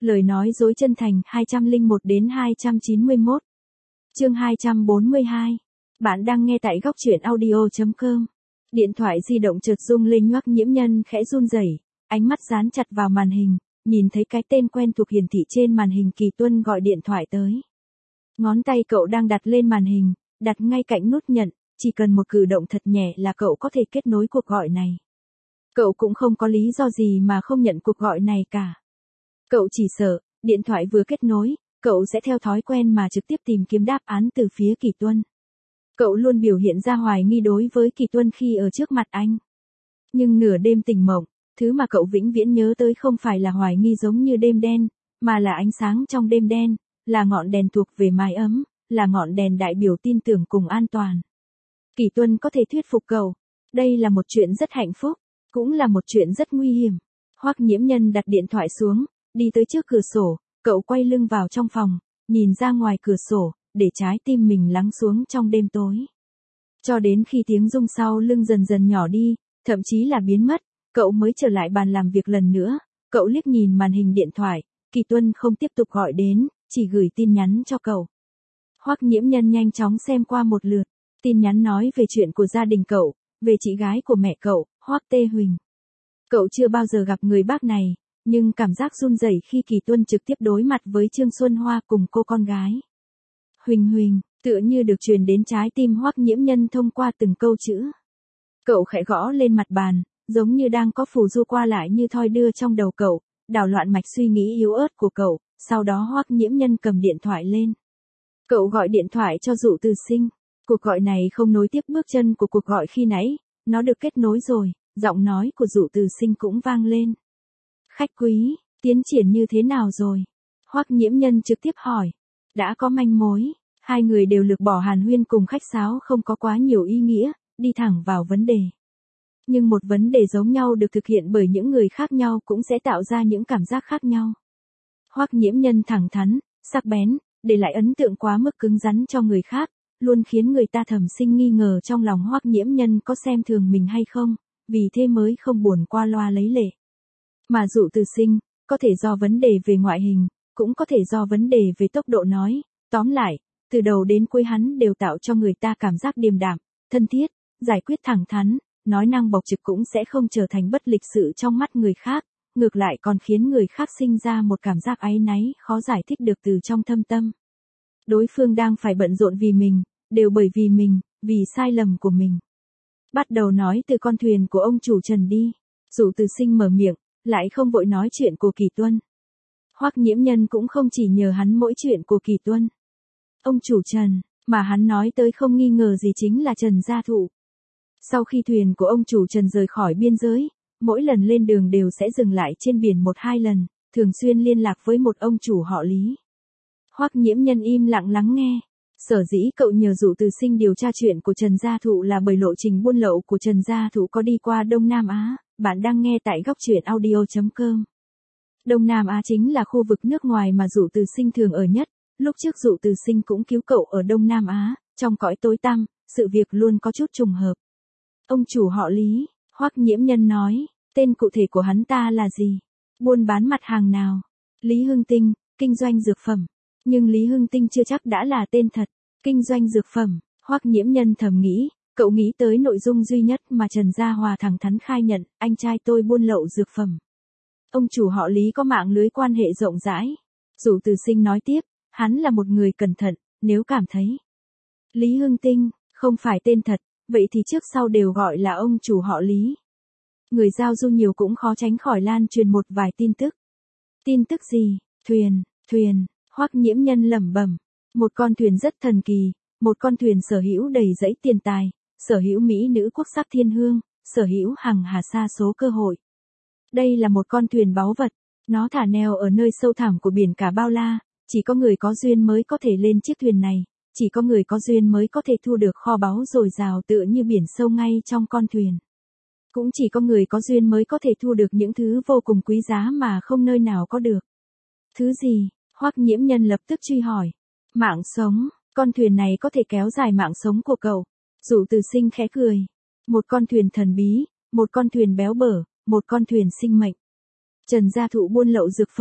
Lời nói dối chân thành 201 đến 291. Chương 242. Bạn đang nghe tại góc truyện audio.com. Điện thoại di động chợt rung lên nhoắc, Nhiễm Nhân khẽ run rẩy, ánh mắt dán chặt vào màn hình, nhìn thấy cái tên quen thuộc hiển thị trên màn hình. Kỳ Tuân gọi điện thoại tới. Ngón tay cậu đang đặt lên màn hình, đặt ngay cạnh nút nhận, chỉ cần một cử động thật nhẹ là cậu có thể kết nối cuộc gọi này. Cậu cũng không có lý do gì mà không nhận cuộc gọi này cả. Cậu chỉ sợ, điện thoại vừa kết nối, cậu sẽ theo thói quen mà trực tiếp tìm kiếm đáp án từ phía Kỳ Tuân. Cậu luôn biểu hiện ra hoài nghi đối với Kỳ Tuân khi ở trước mặt anh. Nhưng nửa đêm tỉnh mộng, thứ mà cậu vĩnh viễn nhớ tới không phải là hoài nghi giống như đêm đen, mà là ánh sáng trong đêm đen, là ngọn đèn thuộc về mái ấm, là ngọn đèn đại biểu tin tưởng cùng an toàn. Kỳ Tuân có thể thuyết phục cậu. Đây là một chuyện rất hạnh phúc, cũng là một chuyện rất nguy hiểm. Hoắc Nhiễm Nhân đặt điện thoại xuống, đi tới trước cửa sổ, cậu quay lưng vào trong phòng, nhìn ra ngoài cửa sổ, để trái tim mình lắng xuống trong đêm tối. Cho đến khi tiếng rung sau lưng dần dần nhỏ đi, thậm chí là biến mất, cậu mới trở lại bàn làm việc lần nữa. Cậu liếc nhìn màn hình điện thoại, Kỳ Tuân không tiếp tục gọi đến, chỉ gửi tin nhắn cho cậu. Hoắc Nhiễm Nhân nhanh chóng xem qua một lượt, tin nhắn nói về chuyện của gia đình cậu, về chị gái của mẹ cậu, Hoắc Tê Huỳnh. Cậu chưa bao giờ gặp người bác này, nhưng cảm giác run rẩy khi Kỳ Tuân trực tiếp đối mặt với Trương Xuân Hoa cùng cô con gái. Huỳnh Huỳnh, tựa như được truyền đến trái tim Hoắc Nhiễm Nhân thông qua từng câu chữ. Cậu khẽ gõ lên mặt bàn, giống như đang có phù du qua lại như thoi đưa trong đầu cậu, đảo loạn mạch suy nghĩ yếu ớt của cậu. Sau đó Hoắc Nhiễm Nhân cầm điện thoại lên. Cậu gọi điện thoại cho Dụ Từ Sinh. Cuộc gọi này không nối tiếp bước chân của cuộc gọi khi nãy, nó được kết nối rồi, giọng nói của Dụ Từ Sinh cũng vang lên. Khách quý, tiến triển như thế nào rồi? Hoắc Nhiễm Nhân trực tiếp hỏi. Đã có manh mối, hai người đều lược bỏ hàn huyên cùng khách sáo không có quá nhiều ý nghĩa, đi thẳng vào vấn đề. Nhưng một vấn đề giống nhau được thực hiện bởi những người khác nhau cũng sẽ tạo ra những cảm giác khác nhau. Hoắc Nhiễm Nhân thẳng thắn, sắc bén, để lại ấn tượng quá mức cứng rắn cho người khác, luôn khiến người ta thầm sinh nghi ngờ trong lòng Hoắc Nhiễm Nhân có xem thường mình hay không, vì thế mới không buồn qua loa lấy lệ. Mà Dụ Từ Sinh, có thể do vấn đề về ngoại hình, cũng có thể do vấn đề về tốc độ nói, tóm lại, từ đầu đến cuối hắn đều tạo cho người ta cảm giác điềm đạm, thân thiết, giải quyết thẳng thắn, nói năng bộc trực cũng sẽ không trở thành bất lịch sự trong mắt người khác. Ngược lại còn khiến người khác sinh ra một cảm giác áy náy khó giải thích được từ trong thâm tâm. Đối phương đang phải bận rộn vì mình, đều bởi vì mình, vì sai lầm của mình. Bắt đầu nói từ con thuyền của ông chủ Trần đi. Dụ Từ Sinh mở miệng, lại không vội nói chuyện của Kỳ Tuân. Hoắc Nhiễm Nhân cũng không chỉ nhờ hắn mỗi chuyện của Kỳ Tuân. Ông chủ Trần, mà hắn nói tới không nghi ngờ gì chính là Trần Gia Thụ. Sau khi thuyền của ông chủ Trần rời khỏi biên giới, mỗi lần lên đường đều sẽ dừng lại trên biển 1-2 lần, thường xuyên liên lạc với một ông chủ họ Lý. Hoắc Nhiễm Nhân im lặng lắng nghe. Sở dĩ cậu nhờ Dụ Từ Sinh điều tra chuyện của Trần Gia Thụ là bởi lộ trình buôn lậu của Trần Gia Thụ có đi qua Đông Nam Á. Bạn đang nghe tại góc truyện audio.com. Đông Nam Á chính là khu vực nước ngoài mà Dụ Từ Sinh thường ở nhất. Lúc trước Dụ Từ Sinh cũng cứu cậu ở Đông Nam Á, trong cõi tối tăm, sự việc luôn có chút trùng hợp. Ông chủ họ Lý, Hoắc Nhiễm Nhân nói, tên cụ thể của hắn ta là gì? Buôn bán mặt hàng nào? Lý Hưng Tinh, kinh doanh dược phẩm. Nhưng Lý Hưng Tinh chưa chắc đã là tên thật. Kinh doanh dược phẩm, Hoắc Nhiễm Nhân thầm nghĩ, cậu nghĩ tới nội dung duy nhất mà Trần Gia Hòa thẳng thắn khai nhận, anh trai tôi buôn lậu dược phẩm. Ông chủ họ Lý có mạng lưới quan hệ rộng rãi. Dụ Từ Sinh nói tiếp, hắn là một người cẩn thận, nếu cảm thấy Lý Hưng Tinh không phải tên thật, vậy thì trước sau đều gọi là ông chủ họ Lý. Người giao du nhiều cũng khó tránh khỏi lan truyền một vài tin tức. Tin tức gì? Thuyền, Hoắc Nhiễm Nhân lẩm bẩm. Một con thuyền rất thần kỳ, một con thuyền sở hữu đầy dẫy tiền tài, sở hữu mỹ nữ quốc sắc thiên hương, sở hữu hằng hà sa số cơ hội. Đây là một con thuyền báu vật, nó thả neo ở nơi sâu thẳm của biển cả bao la, chỉ có người có duyên mới có thể lên chiếc thuyền này, chỉ có người có duyên mới có thể thu được kho báu dồi dào tựa như biển sâu ngay trong con thuyền. Cũng chỉ có người có duyên mới có thể thu được những thứ vô cùng quý giá mà không nơi nào có được. Thứ gì? Hoắc Nhiễm Nhân lập tức truy hỏi. Mạng sống, con thuyền này có thể kéo dài mạng sống của cậu. Dụ Từ Sinh khẽ cười. Một con thuyền thần bí, một con thuyền béo bở, một con thuyền sinh mệnh. Trần Gia Thụ buôn lậu dược phẩm,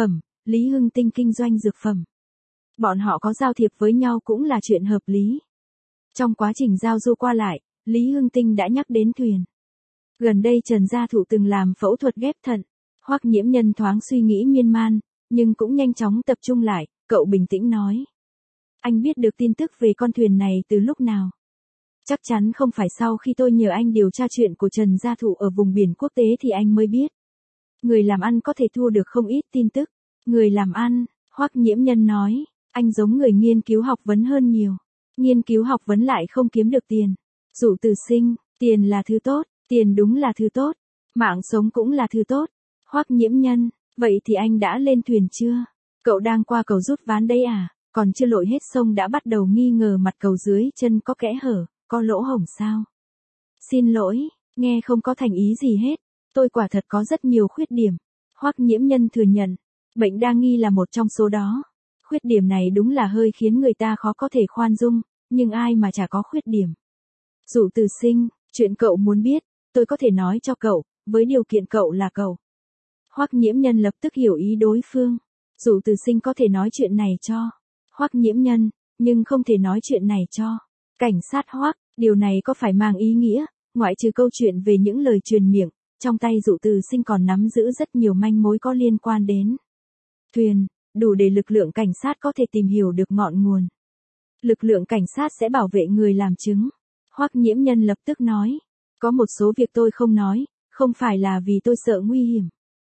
Lý Hưng Tinh kinh doanh dược phẩm. Bọn họ có giao thiệp với nhau cũng là chuyện hợp lý. Trong quá trình giao du qua lại, Lý Hưng Tinh đã nhắc đến thuyền. Gần đây Trần Gia Thụ từng làm phẫu thuật ghép thận. Hoắc Nhiễm Nhân thoáng suy nghĩ miên man, nhưng cũng nhanh chóng tập trung lại, cậu bình tĩnh nói. Anh biết được tin tức về con thuyền này từ lúc nào? Chắc chắn không phải sau khi tôi nhờ anh điều tra chuyện của Trần Gia Thụ ở vùng biển quốc tế thì anh mới biết. Người làm ăn có thể thu được không ít tin tức. Người làm ăn, Hoắc Nhiễm Nhân nói, anh giống người nghiên cứu học vấn hơn nhiều. Nghiên cứu học vấn lại không kiếm được tiền. Dụ Từ Sinh, tiền là thứ tốt, tiền đúng là thứ tốt. Mạng sống cũng là thứ tốt. Hoắc Nhiễm Nhân, vậy thì anh đã lên thuyền chưa? Cậu đang qua cầu rút ván đấy à? Còn chưa lội hết sông đã bắt đầu nghi ngờ mặt cầu dưới chân có kẽ hở, có lỗ hổng sao? Xin lỗi, nghe không có thành ý gì hết. Tôi quả thật có rất nhiều khuyết điểm. Hoắc Nhiễm Nhân thừa nhận, bệnh đa nghi là một trong số đó. Khuyết điểm này đúng là hơi khiến người ta khó có thể khoan dung, nhưng ai mà chả có khuyết điểm. Dụ Từ Sinh, chuyện cậu muốn biết, tôi có thể nói cho cậu, với điều kiện cậu là cậu. Hoắc Nhiễm Nhân lập tức hiểu ý đối phương. Dụ Từ Sinh có thể nói chuyện này cho Hoắc Nhiễm Nhân, nhưng không thể nói chuyện này cho cảnh sát Hoắc. Điều này có phải mang ý nghĩa, ngoại trừ câu chuyện về những lời truyền miệng, trong tay Dụ Từ Sinh còn nắm giữ rất nhiều manh mối có liên quan đến thuyền, đủ để lực lượng cảnh sát có thể tìm hiểu được ngọn nguồn. Lực lượng cảnh sát sẽ bảo vệ người làm chứng. Hoắc Nhiễm Nhân lập tức nói, có một số việc tôi không nói, không phải là vì tôi sợ nguy hiểm.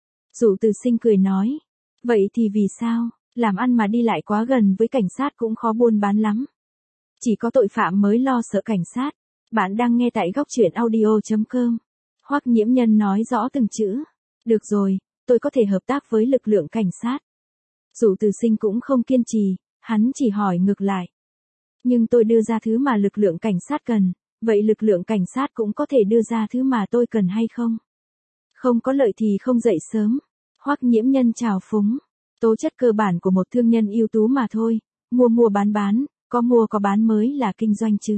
Dụ Từ Sinh cười nói, vậy thì vì sao, làm ăn mà đi lại quá gần với cảnh sát cũng khó buôn bán lắm. Chỉ có tội phạm mới lo sợ cảnh sát. Bạn đang nghe tại góc truyện audio.com. Hoắc Nhiễm Nhân nói rõ từng chữ. Được rồi, tôi có thể hợp tác với lực lượng cảnh sát. Dụ Từ Sinh cũng không kiên trì, hắn chỉ hỏi ngược lại. Nhưng tôi đưa ra thứ mà lực lượng cảnh sát cần, vậy lực lượng cảnh sát cũng có thể đưa ra thứ mà tôi cần hay không? Không có lợi thì không dậy sớm. Hoắc Nhiễm Nhân trào phúng. Tố chất cơ bản của một thương nhân ưu tú mà thôi, mua bán, có mua có bán mới là kinh doanh chứ.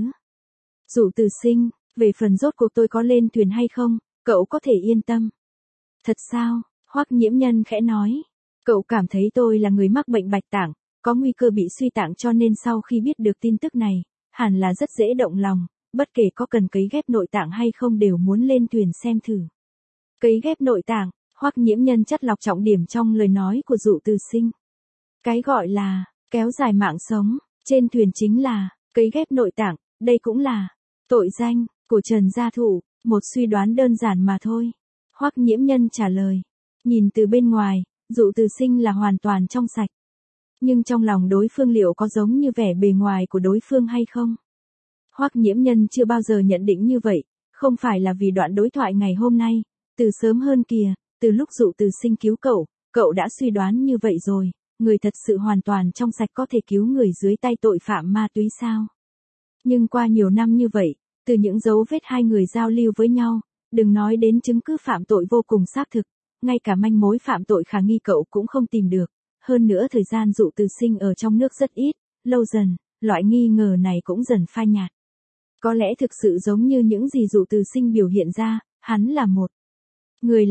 Dụ Từ Sinh, về phần rốt cuộc tôi có lên thuyền hay không, cậu có thể yên tâm. Thật sao? Hoắc Nhiễm Nhân khẽ nói. Cậu cảm thấy tôi là người mắc bệnh bạch tạng, có nguy cơ bị suy tạng cho nên sau khi biết được tin tức này, hẳn là rất dễ động lòng, bất kể có cần cấy ghép nội tạng hay không đều muốn lên thuyền xem thử. Cấy ghép nội tạng, Hoắc Nhiễm Nhân chắt lọc trọng điểm trong lời nói của Dụ Từ Sinh. Cái gọi là kéo dài mạng sống trên thuyền chính là cấy ghép nội tạng, đây cũng là tội danh của Trần Gia Thụ, một suy đoán đơn giản mà thôi. Hoắc Nhiễm Nhân trả lời. Nhìn từ bên ngoài, Dụ Từ Sinh là hoàn toàn trong sạch. Nhưng trong lòng đối phương liệu có giống như vẻ bề ngoài của đối phương hay không? Hoắc Nhiễm Nhân chưa bao giờ nhận định như vậy, không phải là vì đoạn đối thoại ngày hôm nay, từ sớm hơn kìa, từ lúc Dụ Từ Sinh cứu cậu đã suy đoán như vậy rồi, người thật sự hoàn toàn trong sạch có thể cứu người dưới tay tội phạm ma túy sao? Nhưng qua nhiều năm như vậy, từ những dấu vết hai người giao lưu với nhau, đừng nói đến chứng cứ phạm tội vô cùng xác thực, ngay cả manh mối phạm tội khả nghi cậu cũng không tìm được. Hơn nữa thời gian Dụ Từ Sinh ở trong nước rất ít, lâu dần, loại nghi ngờ này cũng dần phai nhạt. Có lẽ thực sự giống như những gì Dụ Từ Sinh biểu hiện ra, hắn là một người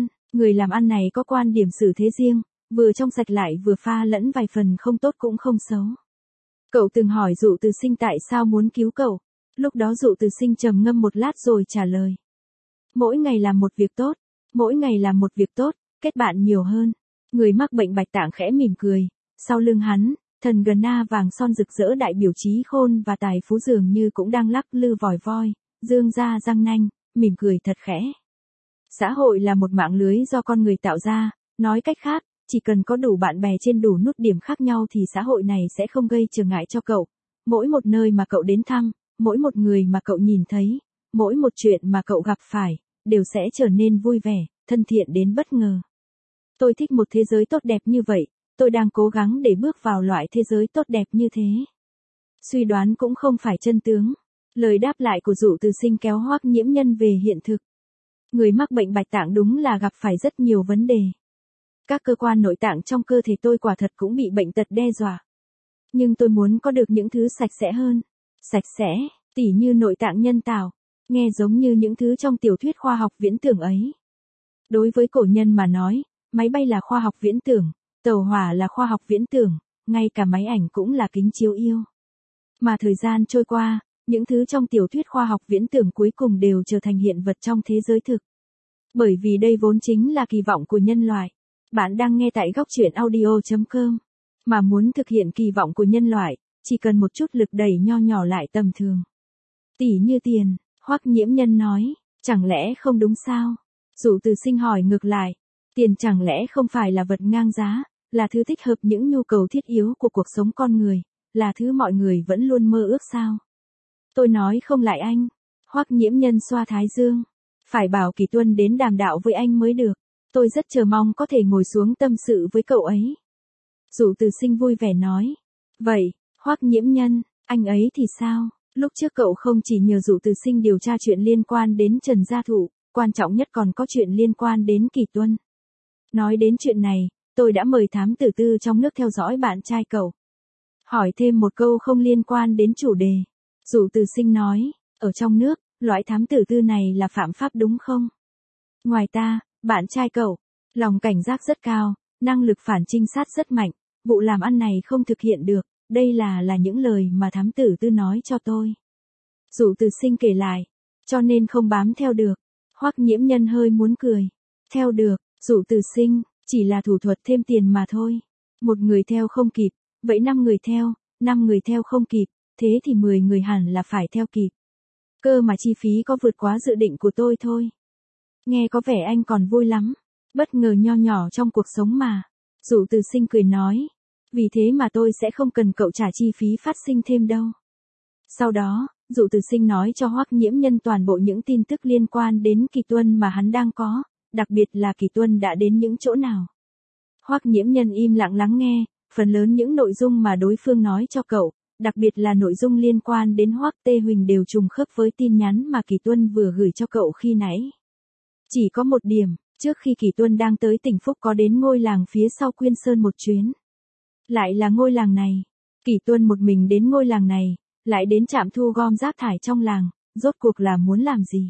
làm ăn này có quan điểm xử thế riêng, vừa trong sạch lại vừa pha lẫn vài phần không tốt cũng không xấu. Cậu từng hỏi Dụ Từ Sinh tại sao muốn cứu cậu, lúc đó Dụ Từ Sinh trầm ngâm một lát rồi trả lời. Mỗi ngày làm một việc tốt, kết bạn nhiều hơn. Người mắc bệnh bạch tạng khẽ mỉm cười, sau lưng hắn, thần gần na vàng son rực rỡ đại biểu trí khôn và tài phú dường như cũng đang lắc lư vòi voi, dương ra răng nanh, mỉm cười thật khẽ. Xã hội là một mạng lưới do con người tạo ra, nói cách khác, chỉ cần có đủ bạn bè trên đủ nút điểm khác nhau thì xã hội này sẽ không gây trở ngại cho cậu. Mỗi một nơi mà cậu đến thăm, mỗi một người mà cậu nhìn thấy, mỗi một chuyện mà cậu gặp phải, đều sẽ trở nên vui vẻ, thân thiện đến bất ngờ. Tôi thích một thế giới tốt đẹp như vậy, tôi đang cố gắng để bước vào loại thế giới tốt đẹp như thế. Suy đoán cũng không phải chân tướng. Lời đáp lại của Dụ Từ Sinh kéo Hoắc Nhiễm Nhân về hiện thực. Người mắc bệnh bạch tạng đúng là gặp phải rất nhiều vấn đề. Các cơ quan nội tạng trong cơ thể tôi quả thật cũng bị bệnh tật đe dọa. Nhưng tôi muốn có được những thứ sạch sẽ hơn. Sạch sẽ, tỉ như nội tạng nhân tạo. Nghe giống như những thứ trong tiểu thuyết khoa học viễn tưởng ấy. Đối với cổ nhân mà nói, máy bay là khoa học viễn tưởng, Tàu hỏa là khoa học viễn tưởng, ngay cả máy ảnh cũng là kính chiếu yêu. Mà thời gian trôi qua, những thứ trong tiểu thuyết khoa học viễn tưởng cuối cùng đều trở thành hiện vật trong thế giới thực. Bởi vì đây vốn chính là kỳ vọng của nhân loại. Bạn đang nghe tại góc truyện audio.com. Mà muốn thực hiện kỳ vọng của nhân loại, chỉ cần một chút lực đẩy nho nhỏ lại tầm thường. Tỷ như tiền, Hoắc Nhiễm Nhân nói, chẳng lẽ không đúng sao? Dụ Từ Sinh hỏi ngược lại, tiền chẳng lẽ không phải là vật ngang giá, là thứ thích hợp những nhu cầu thiết yếu của cuộc sống con người, là thứ mọi người vẫn luôn mơ ước sao? Tôi nói không lại anh. Hoắc Nhiễm Nhân xoa thái dương. Phải bảo Kỳ Tuân đến đàm đạo với anh mới được. Tôi rất chờ mong có thể ngồi xuống tâm sự với cậu ấy. Dụ Từ Sinh vui vẻ nói. Vậy, Hoắc Nhiễm Nhân, anh ấy thì sao? Lúc trước cậu không chỉ nhờ Dụ Từ Sinh điều tra chuyện liên quan đến Trần Gia Thụ, quan trọng nhất còn có chuyện liên quan đến Kỳ Tuân. Nói đến chuyện này, tôi đã mời thám tử tư trong nước theo dõi bạn trai cậu. Hỏi thêm một câu không liên quan đến chủ đề. Dụ Từ Sinh nói, ở trong nước, loại thám tử tư này là phạm pháp đúng không? Ngoài ta, bạn trai cậu, lòng cảnh giác rất cao, năng lực phản trinh sát rất mạnh, vụ làm ăn này không thực hiện được, đây là những lời mà thám tử tư nói cho tôi. Dụ Từ Sinh kể lại, cho nên không bám theo được. Hoắc Nhiễm Nhân hơi muốn cười. Theo được, Dụ Từ Sinh, chỉ là thủ thuật thêm tiền mà thôi. Một người theo không kịp, vậy 5 người theo không kịp, thế thì 10 người hẳn là phải theo kịp. Cơ mà chi phí có vượt quá dự định của tôi thôi. Nghe có vẻ anh còn vui lắm. Bất ngờ nho nhỏ trong cuộc sống mà. Dụ Từ Sinh cười nói. Vì thế mà tôi sẽ không cần cậu trả chi phí phát sinh thêm đâu. Sau đó, Dụ Từ Sinh nói cho Hoắc Nhiễm Nhân toàn bộ những tin tức liên quan đến Kỳ Tuân mà hắn đang có, đặc biệt là Kỳ Tuân đã đến những chỗ nào. Hoắc Nhiễm Nhân im lặng lắng nghe, phần lớn những nội dung mà đối phương nói cho cậu, đặc biệt là nội dung liên quan đến Hoắc Tê Huỳnh đều trùng khớp với tin nhắn mà Kỳ Tuân vừa gửi cho cậu khi nãy. Chỉ có một điểm, trước khi Kỳ Tuân đang tới tỉnh Phúc có đến ngôi làng phía sau Quyên Sơn một chuyến. Lại là ngôi làng này. Kỳ Tuân một mình đến ngôi làng này, lại đến trạm thu gom rác thải trong làng, rốt cuộc là muốn làm gì?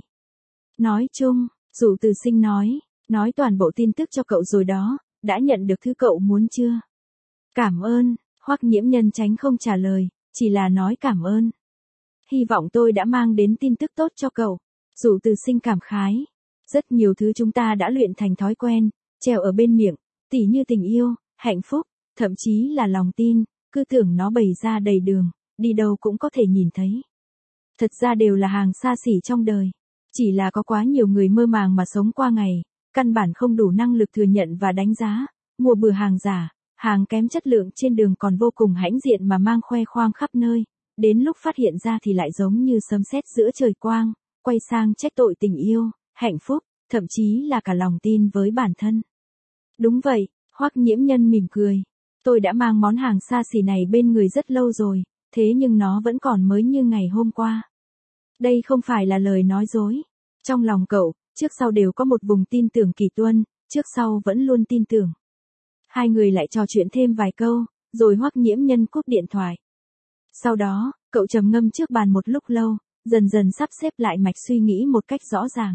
Nói chung, Dụ Từ Sinh nói toàn bộ tin tức cho cậu rồi đó, đã nhận được thứ cậu muốn chưa? Cảm ơn, Hoắc Nhiễm Nhân tránh không trả lời, chỉ là nói cảm ơn. Hy vọng tôi đã mang đến tin tức tốt cho cậu. Dụ Từ Sinh cảm khái. Rất nhiều thứ chúng ta đã luyện thành thói quen, treo ở bên miệng, tỉ như tình yêu, hạnh phúc, thậm chí là lòng tin, cứ tưởng nó bày ra đầy đường, đi đâu cũng có thể nhìn thấy. Thật ra đều là hàng xa xỉ trong đời. Chỉ là có quá nhiều người mơ màng mà sống qua ngày, căn bản không đủ năng lực thừa nhận và đánh giá, mua bừa hàng giả, hàng kém chất lượng trên đường còn vô cùng hãnh diện mà mang khoe khoang khắp nơi, đến lúc phát hiện ra thì lại giống như sấm sét giữa trời quang, quay sang trách tội tình yêu, hạnh phúc, thậm chí là cả lòng tin với bản thân. Đúng vậy, Hoắc Nhiễm Nhân mỉm cười. Tôi đã mang món hàng xa xỉ này bên người rất lâu rồi, thế nhưng nó vẫn còn mới như ngày hôm qua. Đây không phải là lời nói dối. Trong lòng cậu, trước sau đều có một vùng tin tưởng Kỳ Tuân, trước sau vẫn luôn tin tưởng. Hai người lại trò chuyện thêm vài câu, rồi Hoắc Nhiễm Nhân cúp điện thoại. Sau đó, cậu trầm ngâm trước bàn một lúc lâu, dần dần sắp xếp lại mạch suy nghĩ một cách rõ ràng.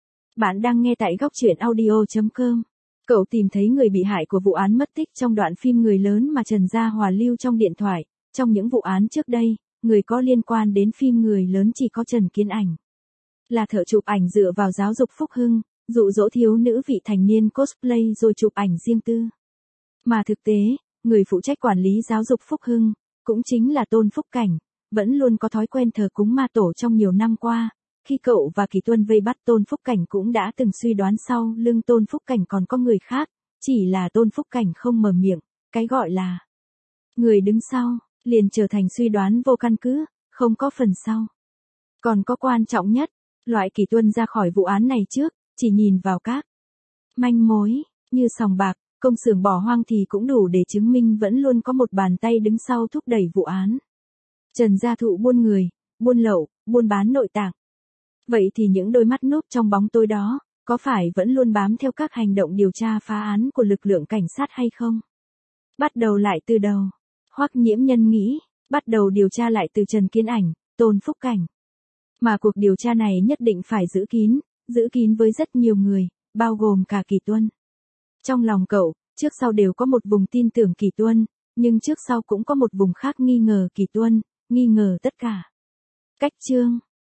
Bạn đang nghe tại góc truyện audio.com. Cậu tìm thấy người bị hại của vụ án mất tích trong đoạn phim Người Lớn mà Trần Gia Hòa lưu trong điện thoại. Trong những vụ án trước đây, người có liên quan đến phim Người Lớn chỉ có Trần Kiến Ảnh. Là thợ chụp ảnh dựa vào giáo dục Phúc Hưng, dụ dỗ thiếu nữ vị thành niên cosplay rồi chụp ảnh riêng tư. Mà thực tế, người phụ trách quản lý giáo dục Phúc Hưng, cũng chính là Tôn Phúc Cảnh, vẫn luôn có thói quen thờ cúng ma tổ trong nhiều năm qua. Khi cậu và Kỳ Tuân vây bắt Tôn Phúc Cảnh cũng đã từng suy đoán sau lưng Tôn Phúc Cảnh còn có người khác, chỉ là Tôn Phúc Cảnh không mở miệng, cái gọi là người đứng sau, liền trở thành suy đoán vô căn cứ, không có phần sau. Còn có quan trọng nhất, loại Kỳ Tuân ra khỏi vụ án này trước, chỉ nhìn vào các manh mối, như sòng bạc, công xưởng bỏ hoang thì cũng đủ để chứng minh vẫn luôn có một bàn tay đứng sau thúc đẩy vụ án. Trần Gia Thụ buôn người, buôn lậu, buôn bán nội tạng. Vậy thì những đôi mắt núp trong bóng tối đó, có phải vẫn luôn bám theo các hành động điều tra phá án của lực lượng cảnh sát hay không? Bắt đầu lại từ đầu. Hoắc Nhiễm Nhân nghĩ, bắt đầu điều tra lại từ Trần Kiến Ảnh, Tôn Phúc Cảnh. Mà cuộc điều tra này nhất định phải giữ kín với rất nhiều người, bao gồm cả Kỳ Tuân. Trong lòng cậu, Trước sau đều có một vùng tin tưởng Kỷ Tuân, nhưng trước sau cũng có một vùng khác nghi ngờ Kỷ Tuân, nghi ngờ tất cả. Cách chương